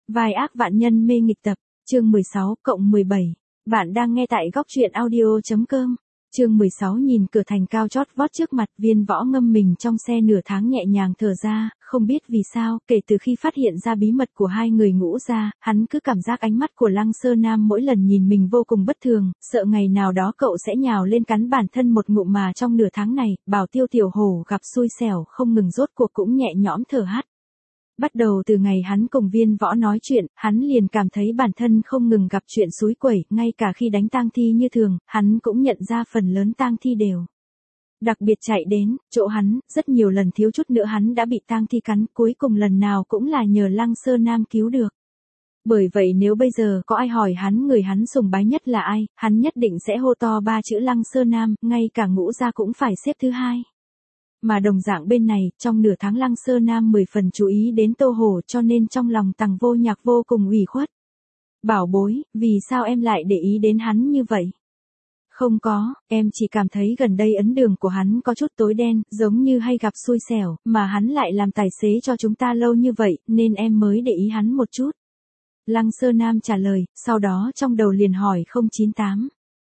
Vai ác vạn nhân mê nghịch tập, chương 16/17. Bạn đang nghe tại góc truyện audio.com. Chương 16 nhìn cửa thành cao chót vót trước mặt, Viên Võ ngâm mình trong xe nửa tháng nhẹ nhàng thở ra, không biết vì sao, kể từ khi phát hiện ra bí mật của hai người Ngũ gia, hắn cứ cảm giác ánh mắt của Lăng Sơ Nam mỗi lần nhìn mình vô cùng bất thường, sợ ngày nào đó cậu sẽ nhào lên cắn bản thân một ngụm mà trong nửa tháng này, Bảo Tiêu tiểu hổ gặp xui xẻo không ngừng rốt cuộc cũng nhẹ nhõm thở hắt. Bắt đầu từ ngày hắn cùng Viên Võ nói chuyện, hắn liền cảm thấy bản thân không ngừng gặp chuyện xúi quẩy, ngay cả khi đánh tang thi như thường, hắn cũng nhận ra phần lớn tang thi đều đặc biệt chạy đến chỗ hắn, rất nhiều lần thiếu chút nữa hắn đã bị tang thi cắn, cuối cùng lần nào cũng là nhờ Lăng Sơ Nam cứu được. Bởi vậy nếu bây giờ có ai hỏi hắn người hắn sùng bái nhất là ai, hắn nhất định sẽ hô to ba chữ Lăng Sơ Nam, ngay cả Ngũ gia cũng phải xếp thứ hai. Mà đồng dạng bên này, trong nửa tháng Lăng Sơ Nam 10 phần chú ý đến Tô Hổ, cho nên trong lòng Tằng Vô Nhạc vô cùng ủy khuất. Bảo bối, vì sao em lại để ý đến hắn như vậy? Không có, em chỉ cảm thấy gần đây ấn đường của hắn có chút tối đen, giống như hay gặp xui xẻo, mà hắn lại làm tài xế cho chúng ta lâu như vậy, nên em mới để ý hắn một chút. Lăng Sơ Nam trả lời, sau đó trong đầu liền hỏi 098.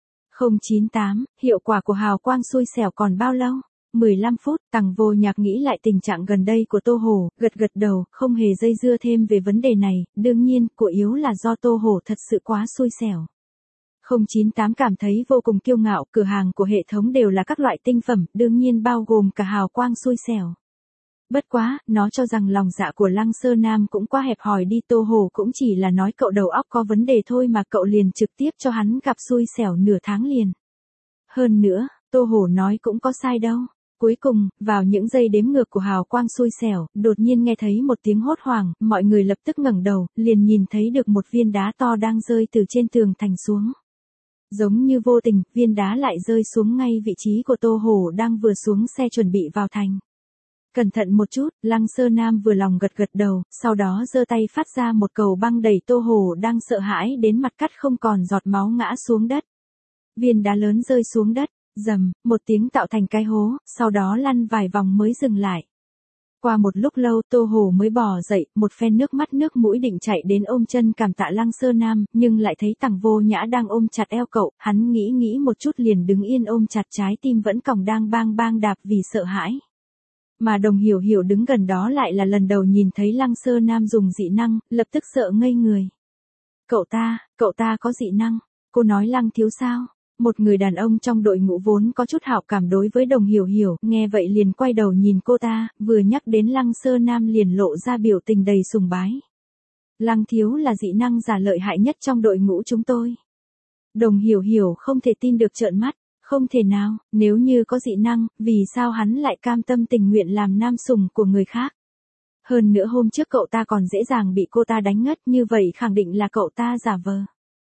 098, hiệu quả của hào quang xui xẻo còn bao lâu? 15 phút, Tằng Vô Nhạc nghĩ lại tình trạng gần đây của Tô Hổ, gật gật đầu, không hề dây dưa thêm về vấn đề này, đương nhiên, của yếu là do Tô Hổ thật sự quá xui xẻo. 098 cảm thấy vô cùng kiêu ngạo, cửa hàng của hệ thống đều là các loại tinh phẩm, đương nhiên bao gồm cả hào quang xui xẻo. Bất quá, nó cho rằng lòng dạ của Lăng Sơ Nam cũng quá hẹp hòi đi, Tô Hổ cũng chỉ là nói cậu đầu óc có vấn đề thôi mà cậu liền trực tiếp cho hắn gặp xui xẻo nửa tháng liền. Hơn nữa, Tô Hổ nói cũng có sai đâu. Cuối cùng, vào những giây đếm ngược của hào quang xui xẻo, đột nhiên nghe thấy một tiếng hốt hoảng, mọi người lập tức ngẩng đầu, liền nhìn thấy được một viên đá to đang rơi từ trên tường thành xuống. Giống như vô tình, viên đá lại rơi xuống ngay vị trí của Tô Hổ đang vừa xuống xe chuẩn bị vào thành. Cẩn thận một chút, Lăng Sơ Nam vừa lòng gật gật đầu, sau đó giơ tay phát ra một cầu băng đẩy Tô Hổ đang sợ hãi đến mặt cắt không còn giọt máu ngã xuống đất. Viên đá lớn rơi xuống đất. Rầm, một tiếng tạo thành cái hố, sau đó lăn vài vòng mới dừng lại. Qua một lúc lâu Tô Hổ mới bò dậy, một phen nước mắt nước mũi định chạy đến ôm chân cảm tạ Lăng Sơ Nam, nhưng lại thấy Tằng Vô Nhã đang ôm chặt eo cậu, hắn nghĩ một chút liền đứng yên ôm chặt, trái tim vẫn còng đang bang bang đạp vì sợ hãi. Mà Đồng Hiểu Hiểu đứng gần đó lại là lần đầu nhìn thấy Lăng Sơ Nam dùng dị năng, lập tức sợ ngây người. Cậu ta có dị năng, cô nói Lăng thiếu sao? Một người đàn ông trong đội ngũ vốn có chút hảo cảm đối với Đồng Hiểu Hiểu, nghe vậy liền quay đầu nhìn cô ta, vừa nhắc đến Lăng Sơ Nam liền lộ ra biểu tình đầy sùng bái. Lăng thiếu là dị năng giả lợi hại nhất trong đội ngũ chúng tôi. Đồng Hiểu Hiểu không thể tin được trợn mắt, không thể nào, nếu như có dị năng, vì sao hắn lại cam tâm tình nguyện làm nam sủng của người khác? Hơn nữa hôm trước cậu ta còn dễ dàng bị cô ta đánh ngất, như vậy khẳng định là cậu ta giả vờ.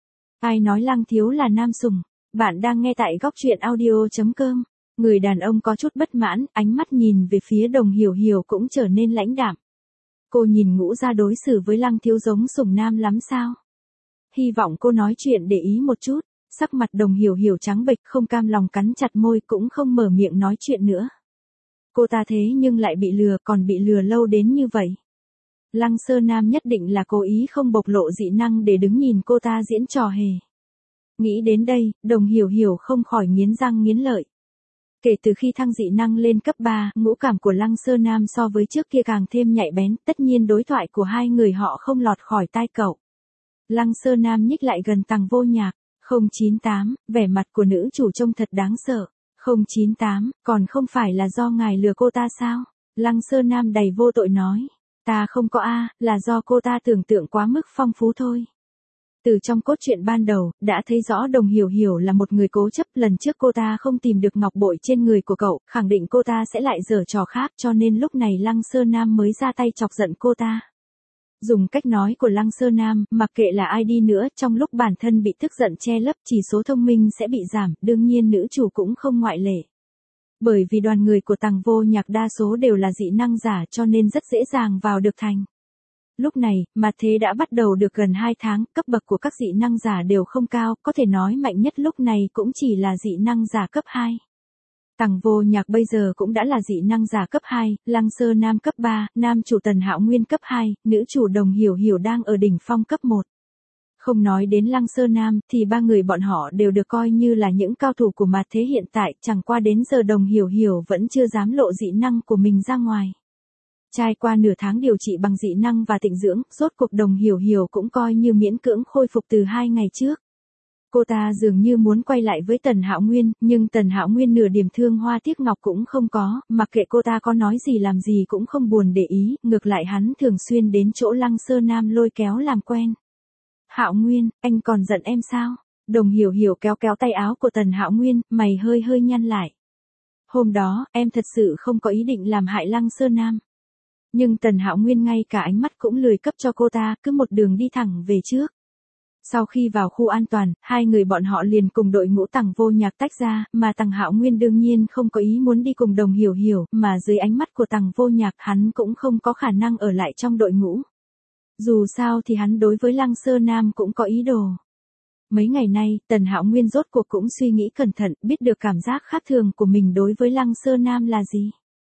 Ai nói Lăng thiếu là nam sủng? Bạn đang nghe tại góc truyện audio.com. Người đàn ông có chút bất mãn, ánh mắt nhìn về phía Đồng Hiểu Hiểu cũng trở nên lãnh đạm. Cô nhìn Ngũ gia đối xử với Lăng thiếu giống sủng nam lắm sao? Hy vọng cô nói chuyện để ý một chút. Sắc mặt Đồng Hiểu Hiểu trắng bệch, không cam lòng cắn chặt môi, cũng không mở miệng nói chuyện nữa. Cô ta thế nhưng lại bị lừa, còn bị lừa lâu đến như vậy. Lăng Sơ Nam nhất định là cố ý không bộc lộ dị năng để đứng nhìn cô ta diễn trò hề. Nghĩ đến đây, Đồng Hiểu Hiểu không khỏi nghiến răng nghiến lợi. Kể từ khi thăng dị năng lên cấp 3, ngũ cảm của Lăng Sơ Nam so với trước kia càng thêm nhạy bén, tất nhiên đối thoại của hai người họ không lọt khỏi tai cậu. Lăng Sơ Nam nhích lại gần Tằng Vô Nhạc. 098, vẻ mặt của nữ chủ trông thật đáng sợ. 098, còn không phải là do ngài lừa cô ta sao? Lăng Sơ Nam đầy vô tội nói. Ta không có là do cô ta tưởng tượng quá mức phong phú thôi. Từ trong cốt truyện ban đầu, đã thấy rõ Đồng Hiểu Hiểu là một người cố chấp, lần trước cô ta không tìm được ngọc bội trên người của cậu, khẳng định cô ta sẽ lại giở trò khác, cho nên lúc này Lăng Sơ Nam mới ra tay chọc giận cô ta. Dùng cách nói của Lăng Sơ Nam, mặc kệ là ai đi nữa, trong lúc bản thân bị tức giận che lấp, chỉ số thông minh sẽ bị giảm, đương nhiên nữ chủ cũng không ngoại lệ. Bởi vì đoàn người của Tằng Vô Nhạc đa số đều là dị năng giả cho nên rất dễ dàng vào được thành. Lúc này, mà thế đã bắt đầu được gần 2 tháng, cấp bậc của các dị năng giả đều không cao, có thể nói mạnh nhất lúc này cũng chỉ là dị năng giả cấp 2. Tằng Vô Nhạc bây giờ cũng đã là dị năng giả cấp 2, Lăng Sơ Nam cấp 3, nam chủ Tần Hạo Nguyên cấp 2, nữ chủ Đồng Hiểu Hiểu đang ở đỉnh phong cấp 1. Không nói đến Lăng Sơ Nam thì ba người bọn họ đều được coi như là những cao thủ của mặt thế hiện tại, chẳng qua đến giờ Đồng Hiểu Hiểu vẫn chưa dám lộ dị năng của mình ra ngoài. Trải qua nửa tháng điều trị bằng dị năng và tịnh dưỡng, rốt cuộc Đồng Hiểu Hiểu cũng coi như miễn cưỡng khôi phục từ 2 ngày trước. Cô ta dường như muốn quay lại với Tần Hạo Nguyên, nhưng Tần Hạo Nguyên nửa điểm thương hoa tiếc ngọc cũng không có, mặc kệ cô ta có nói gì làm gì cũng không buồn để ý, ngược lại hắn thường xuyên đến chỗ Lăng Sơ Nam lôi kéo làm quen. Hạo Nguyên, anh còn giận em sao? Đồng Hiểu Hiểu kéo kéo tay áo của Tần Hạo Nguyên, mày hơi hơi nhăn lại. Hôm đó, em thật sự không có ý định làm hại Lăng Sơ Nam. Nhưng Tần Hạo Nguyên ngay cả ánh mắt cũng lười cấp cho cô ta, cứ một đường đi thẳng về trước. Sau khi vào khu an toàn, hai người bọn họ liền cùng đội ngũ Tằng Vô Nhạc tách ra, mà Tằng Hạo Nguyên đương nhiên không có ý muốn đi cùng Đồng Hiểu Hiểu, mà dưới ánh mắt của Tằng Vô Nhạc hắn cũng không có khả năng ở lại trong đội ngũ. Dù sao thì hắn đối với Lăng Sơ Nam cũng có ý đồ. Mấy ngày nay, Tần Hạo Nguyên rốt cuộc cũng suy nghĩ cẩn thận, biết được cảm giác khác thường của mình đối với Lăng Sơ Nam là gì.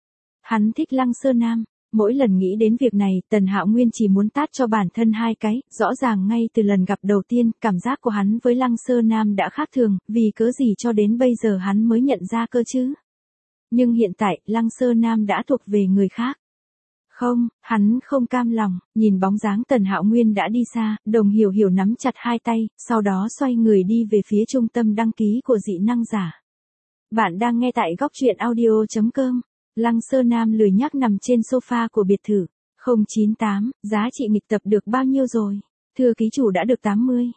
Hắn thích Lăng Sơ Nam. Mỗi lần nghĩ đến việc này, Tần Hạo Nguyên chỉ muốn tát cho bản thân 2 cái, rõ ràng ngay từ lần gặp đầu tiên, cảm giác của hắn với Lăng Sơ Nam đã khác thường, vì cớ gì cho đến bây giờ hắn mới nhận ra cơ chứ. Nhưng hiện tại, Lăng Sơ Nam đã thuộc về người khác. Không, hắn không cam lòng, nhìn bóng dáng Tần Hạo Nguyên đã đi xa, Đồng Hiểu Hiểu nắm chặt 2 tay, sau đó xoay người đi về phía trung tâm đăng ký của dị năng giả. Bạn đang nghe tại góc truyện audio.com. Lăng Sơ Nam lười nhác nằm trên sofa của biệt thự. 098, giá trị nghịch tập được bao nhiêu rồi? Thưa ký chủ đã được 80.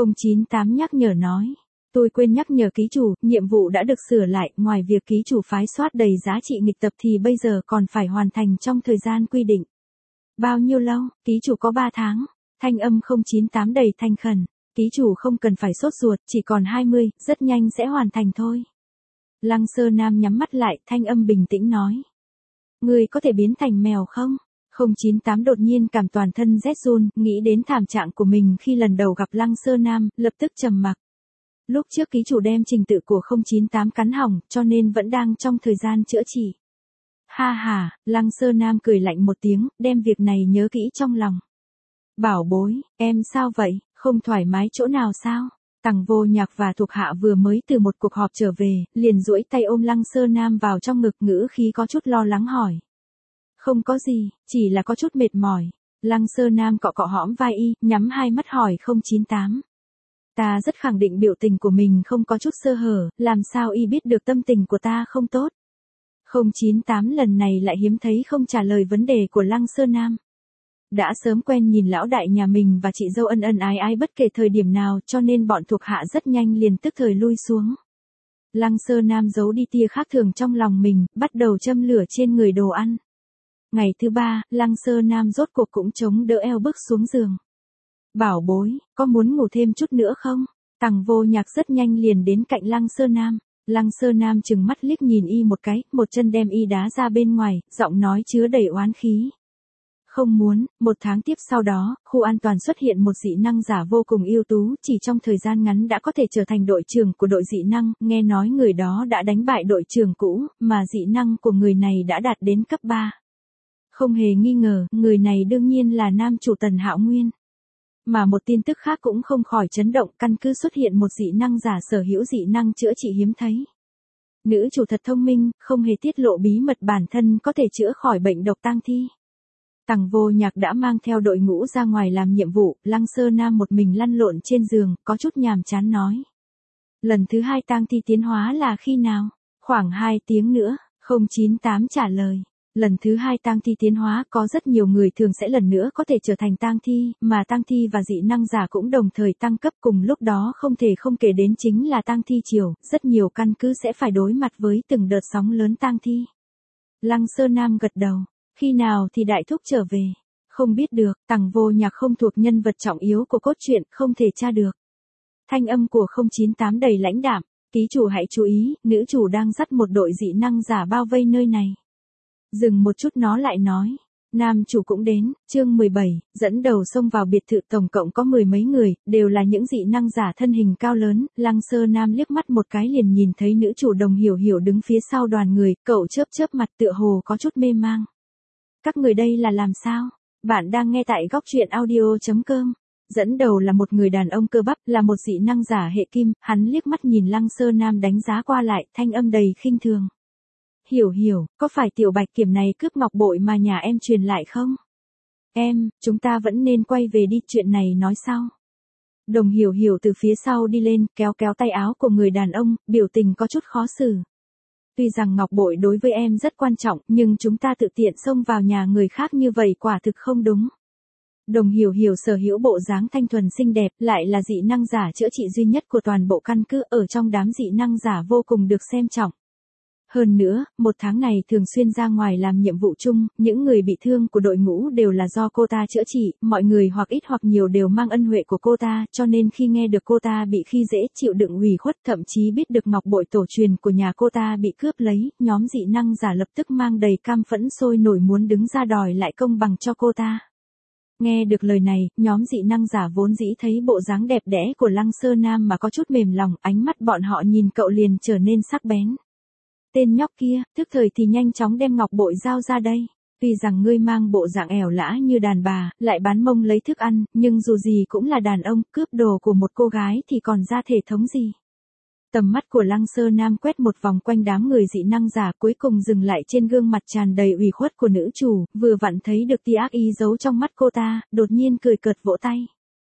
098 nhắc nhở nói. Tôi quên nhắc nhở ký chủ, nhiệm vụ đã được sửa lại, ngoài việc ký chủ phái soát đầy giá trị nghịch tập thì bây giờ còn phải hoàn thành trong thời gian quy định. Bao nhiêu lâu? Ký chủ có 3 tháng. Thanh âm 098 đầy thanh khẩn. Ký chủ không cần phải sốt ruột, chỉ còn 20, rất nhanh sẽ hoàn thành thôi. Lăng Sơ Nam nhắm mắt lại, thanh âm bình tĩnh nói. Người có thể biến thành mèo không? 098 đột nhiên cảm toàn thân rét run, nghĩ đến thảm trạng của mình khi lần đầu gặp Lăng Sơ Nam, lập tức trầm mặc. Lúc trước ký chủ đem trình tự của 098 cắn hỏng, cho nên vẫn đang trong thời gian chữa trị. Ha ha, Lăng Sơ Nam cười lạnh một tiếng, đem việc này nhớ kỹ trong lòng. Bảo bối, em sao vậy, không thoải mái chỗ nào sao? Tằng Vô Nhạc và thuộc hạ vừa mới từ một cuộc họp trở về, liền duỗi tay ôm Lăng Sơ Nam vào trong ngực, ngữ khí có chút lo lắng hỏi. Không có gì, chỉ là có chút mệt mỏi. Lăng Sơ Nam cọ cọ hõm vai y, nhắm 2 mắt hỏi 098. Ta rất khẳng định biểu tình của mình không có chút sơ hở, làm sao y biết được tâm tình của ta không tốt. 098 lần này lại hiếm thấy không trả lời vấn đề của Lăng Sơ Nam. Đã sớm quen nhìn lão đại nhà mình và chị dâu ân ân ái ái bất kể thời điểm nào, cho nên bọn thuộc hạ rất nhanh liền tức thời lui xuống. Lăng Sơ Nam giấu đi tia khác thường trong lòng mình, bắt đầu châm lửa trên người đồ ăn. Ngày thứ 3, Lăng Sơ Nam rốt cuộc cũng chống đỡ eo bước xuống giường. Bảo bối, có muốn ngủ thêm chút nữa không? Tằng Vô Nhạc rất nhanh liền đến cạnh Lăng Sơ Nam. Lăng Sơ Nam trừng mắt liếc nhìn y một cái, một chân đem y đá ra bên ngoài, giọng nói chứa đầy oán khí. Không muốn. 1 tháng tiếp sau đó, khu an toàn xuất hiện một dị năng giả vô cùng ưu tú, chỉ trong thời gian ngắn đã có thể trở thành đội trưởng của đội dị năng, nghe nói người đó đã đánh bại đội trưởng cũ, mà dị năng của người này đã đạt đến cấp 3. Không hề nghi ngờ, người này đương nhiên là nam chủ Tần Hạo Nguyên. Mà một tin tức khác cũng không khỏi chấn động, căn cứ xuất hiện một dị năng giả sở hữu dị năng chữa trị hiếm thấy. Nữ chủ thật thông minh, không hề tiết lộ bí mật bản thân có thể chữa khỏi bệnh độc tang thi. Tằng Vô Nhạc đã mang theo đội ngũ ra ngoài làm nhiệm vụ, Lăng Sơ Nam một mình lăn lộn trên giường, có chút nhàm chán nói. Lần thứ 2 tang thi tiến hóa là khi nào? Khoảng 2 tiếng nữa, 098 trả lời. Lần thứ 2 tang thi tiến hóa có rất nhiều người thường sẽ lần nữa có thể trở thành tang thi, mà tang thi và dị năng giả cũng đồng thời tăng cấp cùng lúc đó, không thể không kể đến chính là tang thi triều, rất nhiều căn cứ sẽ phải đối mặt với từng đợt sóng lớn tang thi. Lăng Sơ Nam gật đầu. Khi nào thì đại thúc trở về? Không biết được, Tằng Vô Nhạc không thuộc nhân vật trọng yếu của cốt truyện, không thể tra được. Thanh âm của 098 đầy lãnh đạm, ký chủ hãy chú ý, nữ chủ đang dắt một đội dị năng giả bao vây nơi này. Dừng một chút nó lại nói, Nam chủ cũng đến, chương 17, dẫn đầu xông vào biệt thự tổng cộng có 10 mấy người, đều là những dị năng giả thân hình cao lớn, Lăng Sơ Nam liếc mắt một cái liền nhìn thấy nữ chủ Đồng Hiểu Hiểu đứng phía sau đoàn người, cậu chớp chớp mặt tựa hồ có chút mê mang. Các người đây là làm sao? Bạn đang nghe tại góc truyện audio.com. Dẫn đầu là một người đàn ông cơ bắp, là một dị năng giả hệ kim, hắn liếc mắt nhìn Lăng Sơ Nam đánh giá qua lại, thanh âm đầy khinh thường. Hiểu Hiểu, có phải tiểu bạch kiểm này cướp ngọc bội mà nhà em truyền lại không? Em, chúng ta vẫn nên quay về đi, chuyện này nói sau. Đồng Hiểu Hiểu từ phía sau đi lên, kéo kéo tay áo của người đàn ông, biểu tình có chút khó xử. Tuy rằng ngọc bội đối với em rất quan trọng, nhưng chúng ta tự tiện xông vào nhà người khác như vậy quả thực không đúng. Đồng Hiểu Hiểu sở hữu bộ dáng thanh thuần xinh đẹp, lại là dị năng giả chữa trị duy nhất của toàn bộ căn cứ, ở trong đám dị năng giả vô cùng được xem trọng. Hơn nữa, một tháng này thường xuyên ra ngoài làm nhiệm vụ chung, những người bị thương của đội ngũ đều là do cô ta chữa trị, mọi người hoặc ít hoặc nhiều đều mang ân huệ của cô ta, cho nên khi nghe được cô ta bị khi dễ chịu đựng ủy khuất, thậm chí biết được ngọc bội tổ truyền của nhà cô ta bị cướp lấy, nhóm dị năng giả lập tức mang đầy cam phẫn sôi nổi muốn đứng ra đòi lại công bằng cho cô ta. Nghe được lời này, nhóm dị năng giả vốn dĩ thấy bộ dáng đẹp đẽ của Lăng Sơ Nam mà có chút mềm lòng, ánh mắt bọn họ nhìn cậu liền trở nên sắc bén. Tên nhóc kia, tức thời thì nhanh chóng đem ngọc bội giao ra đây. Tuy rằng ngươi mang bộ dạng ẻo lã như đàn bà, lại bán mông lấy thức ăn, nhưng dù gì cũng là đàn ông, cướp đồ của một cô gái thì còn ra thể thống gì. Tầm mắt của Lăng Sơ Nam quét một vòng quanh đám người dị năng giả, cuối cùng dừng lại trên gương mặt tràn đầy ủy khuất của nữ chủ, vừa vặn thấy được tia ác ý giấu trong mắt cô ta, đột nhiên cười cợt vỗ tay.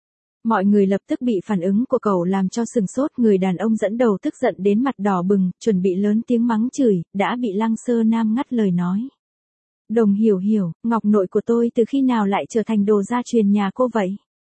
Mọi người lập tức bị phản ứng của cậu làm cho sừng sốt, người đàn ông dẫn đầu tức giận đến mặt đỏ bừng, chuẩn bị lớn tiếng mắng chửi, đã bị Lăng Sơ Nam ngắt lời nói. Đồng Hiểu Hiểu, ngọc nội của tôi từ khi nào lại trở thành đồ gia truyền nhà cô vậy?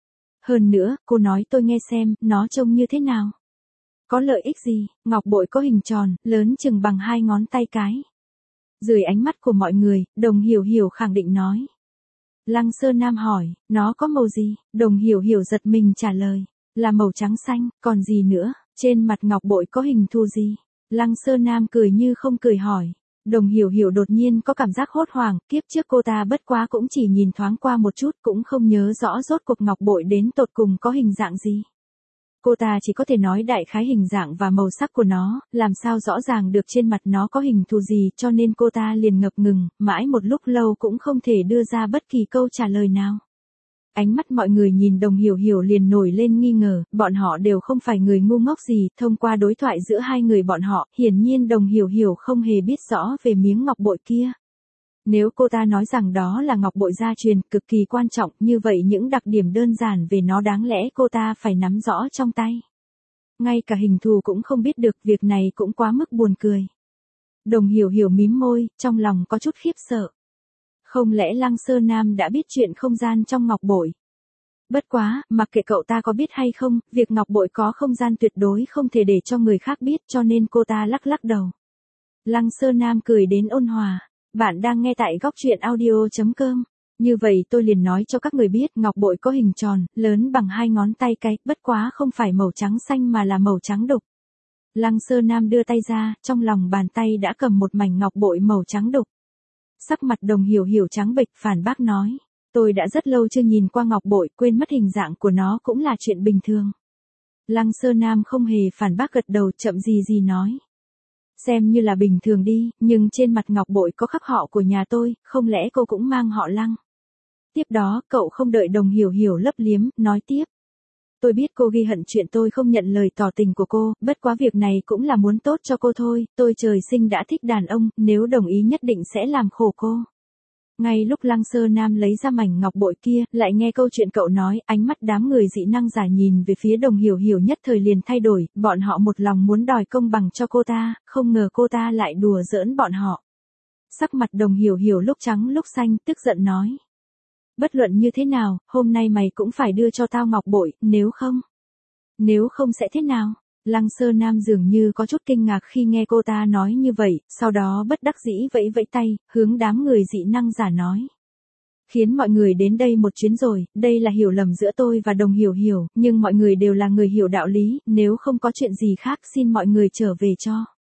Hơn nữa, cô nói tôi nghe xem, nó trông như thế nào? Có lợi ích gì? Ngọc bội có hình tròn, lớn chừng bằng 2 ngón tay cái. Dưới ánh mắt của mọi người, Đồng Hiểu Hiểu khẳng định nói. Lăng Sơ Nam hỏi, nó có màu gì? Đồng Hiểu Hiểu giật mình trả lời, là màu trắng xanh, còn gì nữa? Trên mặt ngọc bội có hình thù gì? Lăng Sơ Nam cười như không cười hỏi. Đồng Hiểu Hiểu đột nhiên có cảm giác hốt hoảng, kiếp trước cô ta bất quá cũng chỉ nhìn thoáng qua một chút, cũng không nhớ rõ rốt cuộc ngọc bội đến tột cùng có hình dạng gì. Cô ta chỉ có thể nói đại khái hình dạng và màu sắc của nó, làm sao rõ ràng được trên mặt nó có hình thù gì, cho nên cô ta liền ngập ngừng, mãi một lúc lâu cũng không thể đưa ra bất kỳ câu trả lời nào. Ánh mắt mọi người nhìn Đồng Hiểu Hiểu liền nổi lên nghi ngờ, bọn họ đều không phải người ngu ngốc gì, thông qua đối thoại giữa hai người bọn họ, hiển nhiên Đồng Hiểu Hiểu không hề biết rõ về miếng ngọc bội kia. Nếu cô ta nói rằng đó là ngọc bội gia truyền, cực kỳ quan trọng, như vậy những đặc điểm đơn giản về nó đáng lẽ cô ta phải nắm rõ trong tay. Ngay cả hình thù cũng không biết được, việc này cũng quá mức buồn cười. Đồng Hiểu Hiểu mím môi, trong lòng có chút khiếp sợ. Không lẽ Lăng Sơ Nam đã biết chuyện không gian trong ngọc bội? Bất quá, mặc kệ cậu ta có biết hay không, việc ngọc bội có không gian tuyệt đối không thể để cho người khác biết, cho nên cô ta lắc lắc đầu. Lăng Sơ Nam cười đến ôn hòa. Bạn đang nghe tại góc truyện audio.com. Như vậy tôi liền nói cho các người biết, ngọc bội có hình tròn, lớn bằng 2 ngón tay cái, bất quá không phải màu trắng xanh mà là màu trắng đục. Lăng Sơ Nam đưa tay ra, trong lòng bàn tay đã cầm một mảnh ngọc bội màu trắng đục. Sắc mặt Đồng Hiểu Hiểu trắng bệch, phản bác nói. Tôi đã rất lâu chưa nhìn qua ngọc bội, quên mất hình dạng của nó cũng là chuyện bình thường. Lăng Sơ Nam không hề phản bác, gật đầu chậm gì nói. Xem như là bình thường đi, nhưng trên mặt ngọc bội có khắc họ của nhà tôi, không lẽ cô cũng mang họ Lăng? Tiếp đó, cậu không đợi Đồng Hiểu Hiểu lấp liếm, nói tiếp. Tôi biết cô ghi hận chuyện tôi không nhận lời tỏ tình của cô, bất quá việc này cũng là muốn tốt cho cô thôi, tôi trời sinh đã thích đàn ông, nếu đồng ý nhất định sẽ làm khổ cô. Ngay lúc Lăng Sơ Nam lấy ra mảnh ngọc bội kia, lại nghe câu chuyện cậu nói, ánh mắt đám người dị năng giả nhìn về phía Đồng Hiểu Hiểu nhất thời liền thay đổi, bọn họ một lòng muốn đòi công bằng cho cô ta, không ngờ cô ta lại đùa giỡn bọn họ. Sắc mặt Đồng Hiểu Hiểu lúc trắng lúc xanh, tức giận nói. Bất luận như thế nào, hôm nay mày cũng phải đưa cho tao ngọc bội, nếu không sẽ thế nào? Lăng Sơ Nam dường như có chút kinh ngạc khi nghe cô ta nói như vậy, sau đó bất đắc dĩ vẫy vẫy tay, hướng đám người dị năng giả nói. Khiến mọi người đến đây một chuyến rồi, đây là hiểu lầm giữa tôi và Đồng Hiểu Hiểu, nhưng mọi người đều là người hiểu đạo lý, nếu không có chuyện gì khác xin mọi người trở về cho.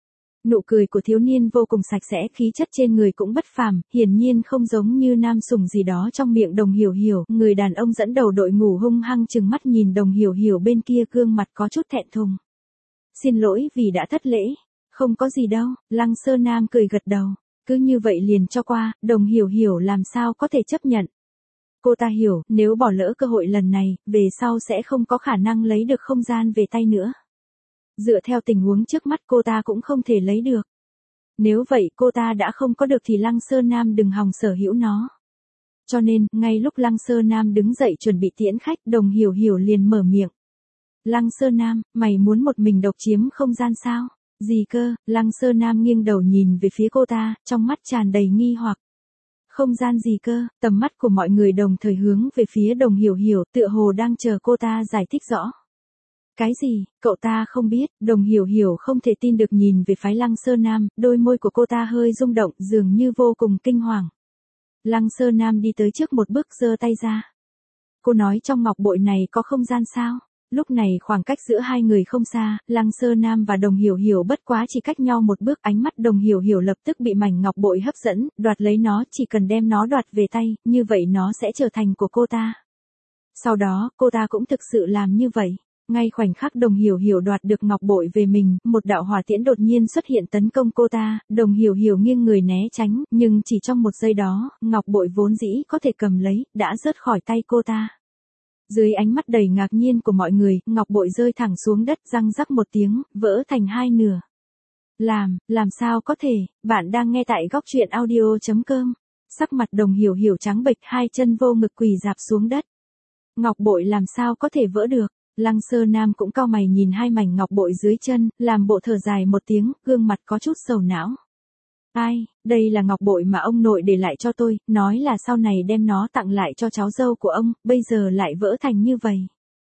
Nụ cười của thiếu niên vô cùng sạch sẽ, khí chất trên người cũng bất phàm, hiển nhiên không giống như nam sủng gì đó trong miệng Đồng Hiểu Hiểu. Người đàn ông dẫn đầu đội ngũ hung hăng trừng mắt nhìn Đồng Hiểu Hiểu bên kia, gương mặt có chút thẹn thùng. Xin lỗi vì đã thất lễ. Không có gì đâu, Lăng Sơ Nam cười gật đầu. Cứ như vậy liền cho qua, Đồng Hiểu Hiểu làm sao có thể chấp nhận. Cô ta hiểu, nếu bỏ lỡ cơ hội lần này, về sau sẽ không có khả năng lấy được không gian về tay nữa. Dựa theo tình huống trước mắt cô ta cũng không thể lấy được. Nếu vậy cô ta đã không có được thì Lăng Sơ Nam đừng hòng sở hữu nó. Cho nên, ngay lúc Lăng Sơ Nam đứng dậy chuẩn bị tiễn khách, Đồng Hiểu Hiểu liền mở miệng. Lăng Sơ Nam, mày muốn một mình độc chiếm không gian sao? Gì cơ? Lăng Sơ Nam nghiêng đầu nhìn về phía cô ta, trong mắt tràn đầy nghi hoặc. Không gian gì cơ? Tầm mắt của mọi người đồng thời hướng về phía Đồng Hiểu Hiểu, tựa hồ đang chờ cô ta giải thích rõ. Cái gì? Cậu ta không biết. Đồng Hiểu Hiểu không thể tin được nhìn về phái Lăng Sơ Nam, đôi môi của cô ta hơi rung động, dường như vô cùng kinh hoàng. Lăng Sơ Nam đi tới trước một bước, giơ tay ra. Cô nói trong ngọc bội này có không gian sao? Lúc này khoảng cách giữa hai người không xa, Lăng Sơ Nam và Đồng Hiểu Hiểu bất quá chỉ cách nhau một bước. Ánh mắt Đồng Hiểu Hiểu lập tức bị mảnh ngọc bội hấp dẫn, đoạt lấy nó, chỉ cần đem nó đoạt về tay, như vậy nó sẽ trở thành của cô ta. Sau đó, cô ta cũng thực sự làm như vậy. Ngay khoảnh khắc Đồng Hiểu Hiểu đoạt được ngọc bội về mình, một đạo hỏa tiễn đột nhiên xuất hiện tấn công cô ta, Đồng Hiểu Hiểu nghiêng người né tránh, nhưng chỉ trong một giây đó, ngọc bội vốn dĩ có thể cầm lấy, đã rớt khỏi tay cô ta. Dưới ánh mắt đầy ngạc nhiên của mọi người, ngọc bội rơi thẳng xuống đất, răng rắc một tiếng, vỡ thành hai nửa. Làm sao có thể? Bạn đang nghe tại góc truyện audio.com. Sắc mặt Đồng Hiểu Hiểu trắng bệch, hai chân vô ngực quỳ rạp xuống đất. Ngọc bội làm sao có thể vỡ được? Lăng Sơ Nam cũng cau mày nhìn hai mảnh ngọc bội dưới chân, làm bộ thở dài một tiếng, gương mặt có chút sầu não. Ai, đây là ngọc bội mà ông nội để lại cho tôi, nói là sau này đem nó tặng lại cho cháu dâu của ông, bây giờ lại vỡ thành như vậy.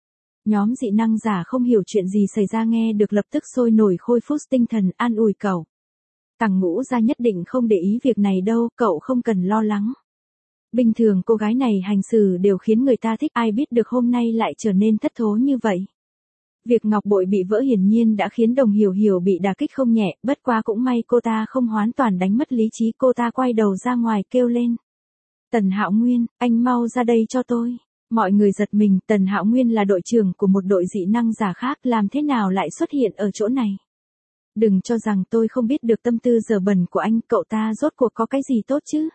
Nhóm dị năng giả không hiểu chuyện gì xảy ra nghe được lập tức sôi nổi khôi phục tinh thần, an ủi cậu. Tằng Ngũ Gia nhất định không để ý việc này đâu, cậu không cần lo lắng. Bình thường cô gái này hành xử đều khiến người ta thích, ai biết được hôm nay lại trở nên thất thố như vậy. Việc ngọc bội bị vỡ hiển nhiên đã khiến Đồng Hiểu Hiểu bị đả kích không nhẹ, bất quá cũng may cô ta không hoàn toàn đánh mất lý trí, cô ta quay đầu ra ngoài kêu lên. Tần Hạo Nguyên, anh mau ra đây cho tôi. Mọi người giật mình, Tần Hạo Nguyên là đội trưởng của một đội dị năng giả khác, làm thế nào lại xuất hiện ở chỗ này? Đừng cho rằng tôi không biết được tâm tư dở bẩn của anh, cậu ta rốt cuộc có cái gì tốt chứ?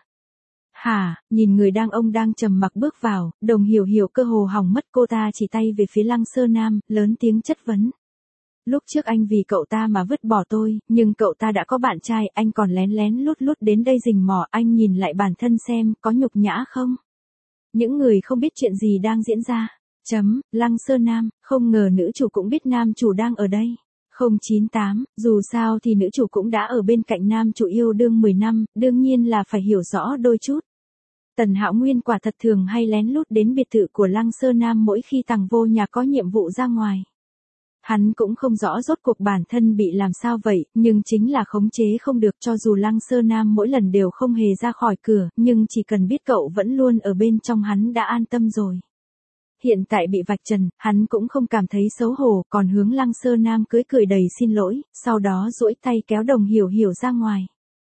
Hả, nhìn người ông đang trầm mặc bước vào, Đồng Hiểu Hiểu cơ hồ hỏng mất, cô ta chỉ tay về phía Lăng Sơ Nam, lớn tiếng chất vấn. Lúc trước anh vì cậu ta mà vứt bỏ tôi, nhưng cậu ta đã có bạn trai, anh còn lén lén lút lút đến đây rình mò, anh nhìn lại bản thân xem, có nhục nhã không? Những người không biết chuyện gì đang diễn ra. Lăng Sơ Nam, không ngờ nữ chủ cũng biết nam chủ đang ở đây. 098, dù sao thì nữ chủ cũng đã ở bên cạnh nam chủ yêu đương 10 năm, đương nhiên là phải hiểu rõ đôi chút. Tần Hạo Nguyên quả thật thường hay lén lút đến biệt thự của Lăng Sơ Nam mỗi khi Tằng Vô Nhà có nhiệm vụ ra ngoài. Hắn cũng không rõ rốt cuộc bản thân bị làm sao vậy, nhưng chính là khống chế không được, cho dù Lăng Sơ Nam mỗi lần đều không hề ra khỏi cửa, nhưng chỉ cần biết cậu vẫn luôn ở bên trong hắn đã an tâm rồi. Hiện tại bị vạch trần, hắn cũng không cảm thấy xấu hổ, còn hướng Lăng Sơ Nam cười đầy xin lỗi, sau đó duỗi tay kéo Đồng Hiểu Hiểu ra ngoài.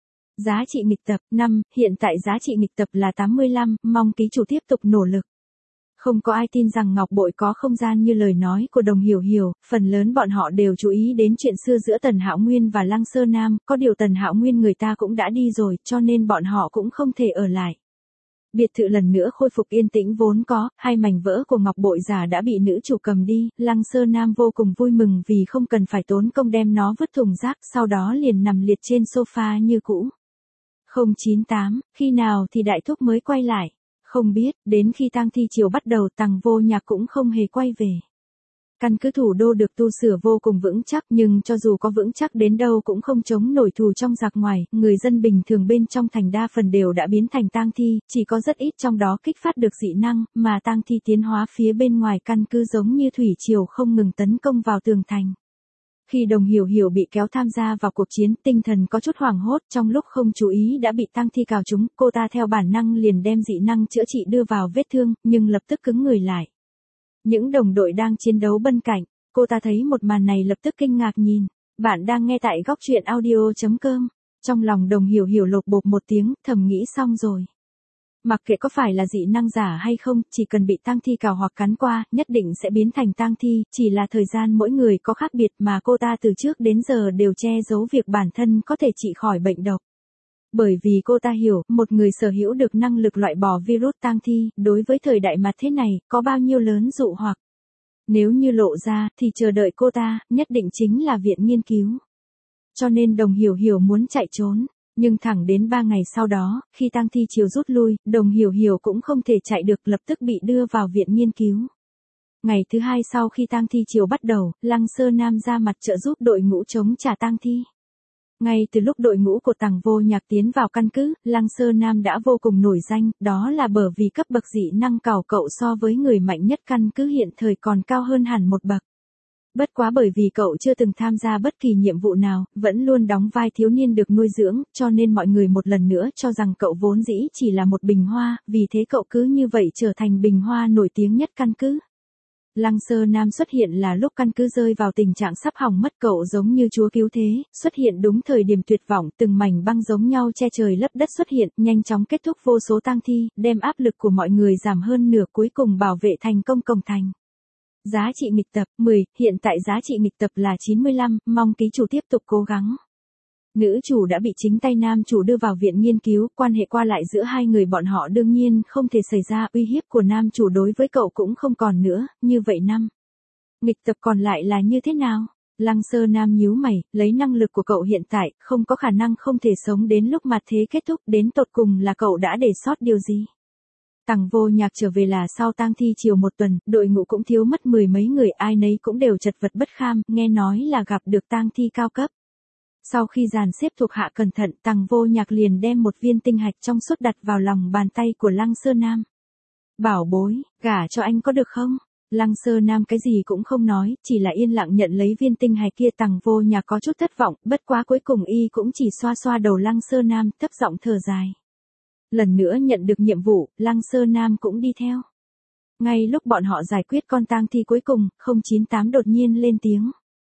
Giá trị nghịch tập 5, hiện tại giá trị nghịch tập là 85, mong ký chủ tiếp tục nỗ lực. Không có ai tin rằng ngọc bội có không gian như lời nói của Đồng Hiểu Hiểu, phần lớn bọn họ đều chú ý đến chuyện xưa giữa Tần Hạo Nguyên và Lăng Sơ Nam, có điều Tần Hạo Nguyên người ta cũng đã đi rồi, cho nên bọn họ cũng không thể ở lại. Biệt thự lần nữa khôi phục yên tĩnh vốn có, hai mảnh vỡ của ngọc bội giả đã bị nữ chủ cầm đi, Lăng Sơ Nam vô cùng vui mừng vì không cần phải tốn công đem nó vứt thùng rác, sau đó liền nằm liệt trên sofa như cũ. 098, khi nào thì đại thúc mới quay lại? Không biết, đến khi tang thi chiều bắt đầu Tằng Vô Nhạc cũng không hề quay về. Căn cứ thủ đô được tu sửa vô cùng vững chắc, nhưng cho dù có vững chắc đến đâu cũng không chống nổi thù trong giặc ngoài, người dân bình thường bên trong thành đa phần đều đã biến thành tang thi, chỉ có rất ít trong đó kích phát được dị năng, mà tang thi tiến hóa phía bên ngoài căn cứ giống như thủy triều không ngừng tấn công vào tường thành. Khi Đồng Hiểu Hiểu bị kéo tham gia vào cuộc chiến, tinh thần có chút hoảng hốt, trong lúc không chú ý đã bị tang thi cào trúng, cô ta theo bản năng liền đem dị năng chữa trị đưa vào vết thương, nhưng lập tức cứng người lại. Những đồng đội đang chiến đấu bên cạnh, cô ta thấy một màn này lập tức kinh ngạc nhìn. Bạn đang nghe tại góc truyện audio.com. Trong lòng Đồng Hiểu Hiểu lột bột một tiếng, thầm nghĩ xong rồi. Mặc kệ có phải là dị năng giả hay không, chỉ cần bị tang thi cào hoặc cắn qua, nhất định sẽ biến thành tang thi, chỉ là thời gian mỗi người có khác biệt mà cô ta từ trước đến giờ đều che giấu việc bản thân có thể trị khỏi bệnh độc. Bởi vì cô ta hiểu, một người sở hữu được năng lực loại bỏ virus tang thi, đối với thời đại mặt thế này, có bao nhiêu lớn dụ hoặc. Nếu như lộ ra, thì chờ đợi cô ta, nhất định chính là viện nghiên cứu. Cho nên Đồng Hiểu Hiểu muốn chạy trốn, nhưng thẳng đến 3 ngày sau đó, khi tang thi chiều rút lui, Đồng Hiểu Hiểu cũng không thể chạy được, lập tức bị đưa vào viện nghiên cứu. Ngày thứ 2 sau khi tang thi chiều bắt đầu, Lăng Sơ Nam ra mặt trợ giúp đội ngũ chống trả tang thi. Ngay từ lúc đội ngũ của Tằng Vô Nhạc tiến vào căn cứ, Lăng Sơ Nam đã vô cùng nổi danh, đó là bởi vì cấp bậc dị năng cào cậu so với người mạnh nhất căn cứ hiện thời còn cao hơn hẳn một bậc. Bất quá bởi vì cậu chưa từng tham gia bất kỳ nhiệm vụ nào, vẫn luôn đóng vai thiếu niên được nuôi dưỡng, cho nên mọi người một lần nữa cho rằng cậu vốn dĩ chỉ là một bình hoa, vì thế cậu cứ như vậy trở thành bình hoa nổi tiếng nhất căn cứ. Lăng Sơ Nam xuất hiện là lúc căn cứ rơi vào tình trạng sắp hỏng mất, cậu giống như chúa cứu thế, xuất hiện đúng thời điểm tuyệt vọng, từng mảnh băng giống nhau che trời lấp đất xuất hiện, nhanh chóng kết thúc vô số tang thi, đem áp lực của mọi người giảm hơn nửa, cuối cùng bảo vệ thành công cổng thành. Giá trị nghịch tập 10, hiện tại giá trị nghịch tập là 95, mong ký chủ tiếp tục cố gắng. Nữ chủ đã bị chính tay nam chủ đưa vào viện nghiên cứu, quan hệ qua lại giữa hai người bọn họ đương nhiên không thể xảy ra, uy hiếp của nam chủ đối với cậu cũng không còn nữa, như vậy năm. Nghịch tập còn lại là như thế nào? Lăng Sơ Nam nhíu mày, lấy năng lực của cậu hiện tại, không có khả năng không thể sống đến lúc mặt thế kết thúc, đến tột cùng là cậu đã để sót điều gì? Tằng Vô Nhạc trở về là sau tang thi chiều một tuần, đội ngũ cũng thiếu mất 10 mấy người, ai nấy cũng đều chật vật bất kham, nghe nói là gặp được tang thi cao cấp. Sau khi dàn xếp thuộc hạ cẩn thận, Tằng Vô Nhạc liền đem một viên tinh hạch trong suốt đặt vào lòng bàn tay của Lăng Sơ Nam. Bảo bối, gả cho anh có được không? Lăng Sơ Nam cái gì cũng không nói, chỉ là yên lặng nhận lấy viên tinh hạch kia. Tằng Vô Nhạc có chút thất vọng, bất quá cuối cùng y cũng chỉ xoa xoa đầu Lăng Sơ Nam, thấp giọng thở dài. Lần nữa nhận được nhiệm vụ, Lăng Sơ Nam cũng đi theo. Ngay lúc bọn họ giải quyết con tang thi cuối cùng, 098 đột nhiên lên tiếng.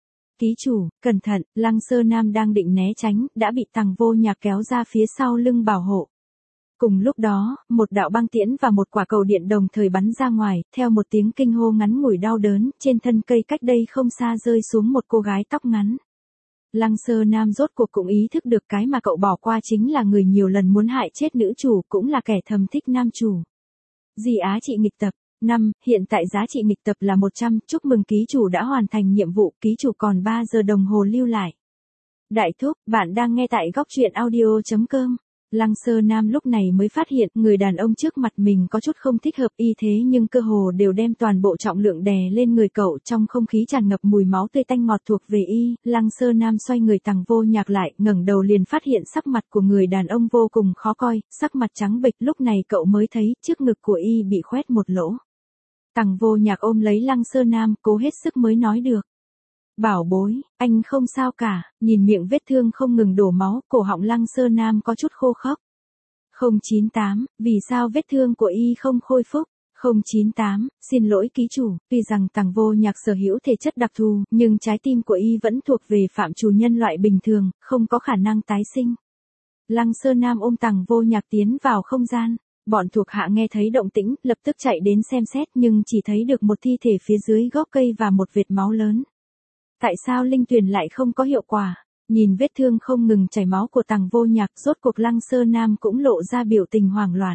Ký chủ, cẩn thận, Lăng Sơ Nam đang định né tránh, đã bị Tằng Vô Nhạc kéo ra phía sau lưng bảo hộ. Cùng lúc đó, một đạo băng tiễn và một quả cầu điện đồng thời bắn ra ngoài, theo một tiếng kinh hô ngắn ngủi đau đớn, trên thân cây cách đây không xa rơi xuống một cô gái tóc ngắn. Lăng Sơ Nam rốt cuộc cũng ý thức được cái mà cậu bỏ qua chính là người nhiều lần muốn hại chết nữ chủ, cũng là kẻ thầm thích nam chủ. Gì á trị nghịch tập 5, hiện tại giá trị nghịch tập là 100, chúc mừng ký chủ đã hoàn thành nhiệm vụ, ký chủ còn 3 giờ đồng hồ lưu lại. Đại thúc, bạn đang nghe tại góc truyện audio.com. Lăng Sơ Nam lúc này mới phát hiện người đàn ông trước mặt mình có chút không thích hợp, y thế nhưng cơ hồ đều đem toàn bộ trọng lượng đè lên người cậu, trong không khí tràn ngập mùi máu tươi tanh ngọt thuộc về y. Lăng Sơ Nam xoay người Tằng Vô Nhạc lại, ngẩng đầu liền phát hiện sắc mặt của người đàn ông vô cùng khó coi, sắc mặt trắng bệch, lúc này cậu mới thấy trước ngực của y bị khoét một lỗ. Tằng Vô Nhạc ôm lấy Lăng Sơ Nam, cố hết sức mới nói được. Bảo bối, anh không sao cả, nhìn miệng vết thương không ngừng đổ máu, cổ họng Lăng Sơ Nam có chút khô khốc. 098, vì sao vết thương của y không khôi phục? 098, xin lỗi ký chủ, tuy rằng Tằng Vô Nhạc sở hữu thể chất đặc thù, nhưng trái tim của y vẫn thuộc về phạm trù nhân loại bình thường, không có khả năng tái sinh. Lăng Sơ Nam ôm Tằng Vô Nhạc tiến vào không gian. Bọn thuộc hạ nghe thấy động tĩnh, lập tức chạy đến xem xét nhưng chỉ thấy được một thi thể phía dưới gốc cây và một vệt máu lớn. Tại sao linh tuyền lại không có hiệu quả? Nhìn vết thương không ngừng chảy máu của Tằng Vô Nhạc, rốt cuộc Lăng Sơ Nam cũng lộ ra biểu tình hoảng loạn.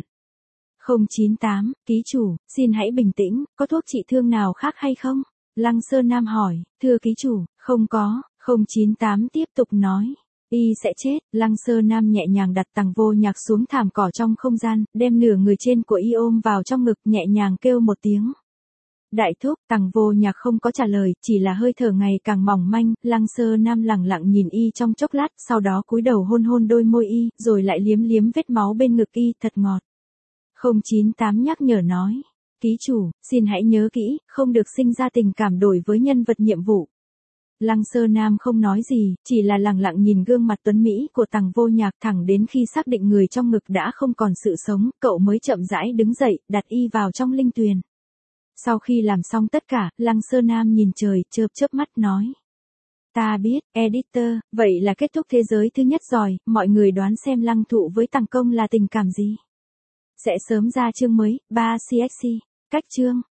098, ký chủ, xin hãy bình tĩnh, có thuốc trị thương nào khác hay không? Lăng Sơ Nam hỏi, thưa ký chủ, không có. 098 tiếp tục nói. Y sẽ chết. Lăng Sơ Nam nhẹ nhàng đặt Tằng Vô Nhạc xuống thảm cỏ trong không gian, đem nửa người trên của y ôm vào trong ngực, nhẹ nhàng kêu một tiếng. Đại thúc, Tằng Vô Nhạc không có trả lời, chỉ là hơi thở ngày càng mỏng manh. Lăng Sơ Nam lẳng lặng nhìn y trong chốc lát, sau đó cúi đầu hôn hôn đôi môi y, rồi lại liếm liếm vết máu bên ngực y, thật ngọt. 098 nhắc nhở nói, ký chủ, xin hãy nhớ kỹ, không được sinh ra tình cảm đổi với nhân vật nhiệm vụ. Lăng Sơ Nam không nói gì, chỉ là lặng lặng nhìn gương mặt tuấn mỹ của Tằng Vô Nhạc, thẳng đến khi xác định người trong ngực đã không còn sự sống, cậu mới chậm rãi đứng dậy, đặt y vào trong linh tuyền. Sau khi làm xong tất cả, Lăng Sơ Nam nhìn trời, chớp chớp mắt nói. Ta biết, editor, vậy là kết thúc thế giới thứ nhất rồi, mọi người đoán xem Lăng Thụ với Tằng Công là tình cảm gì? Sẽ sớm ra chương mới, 3 CXC, cách chương.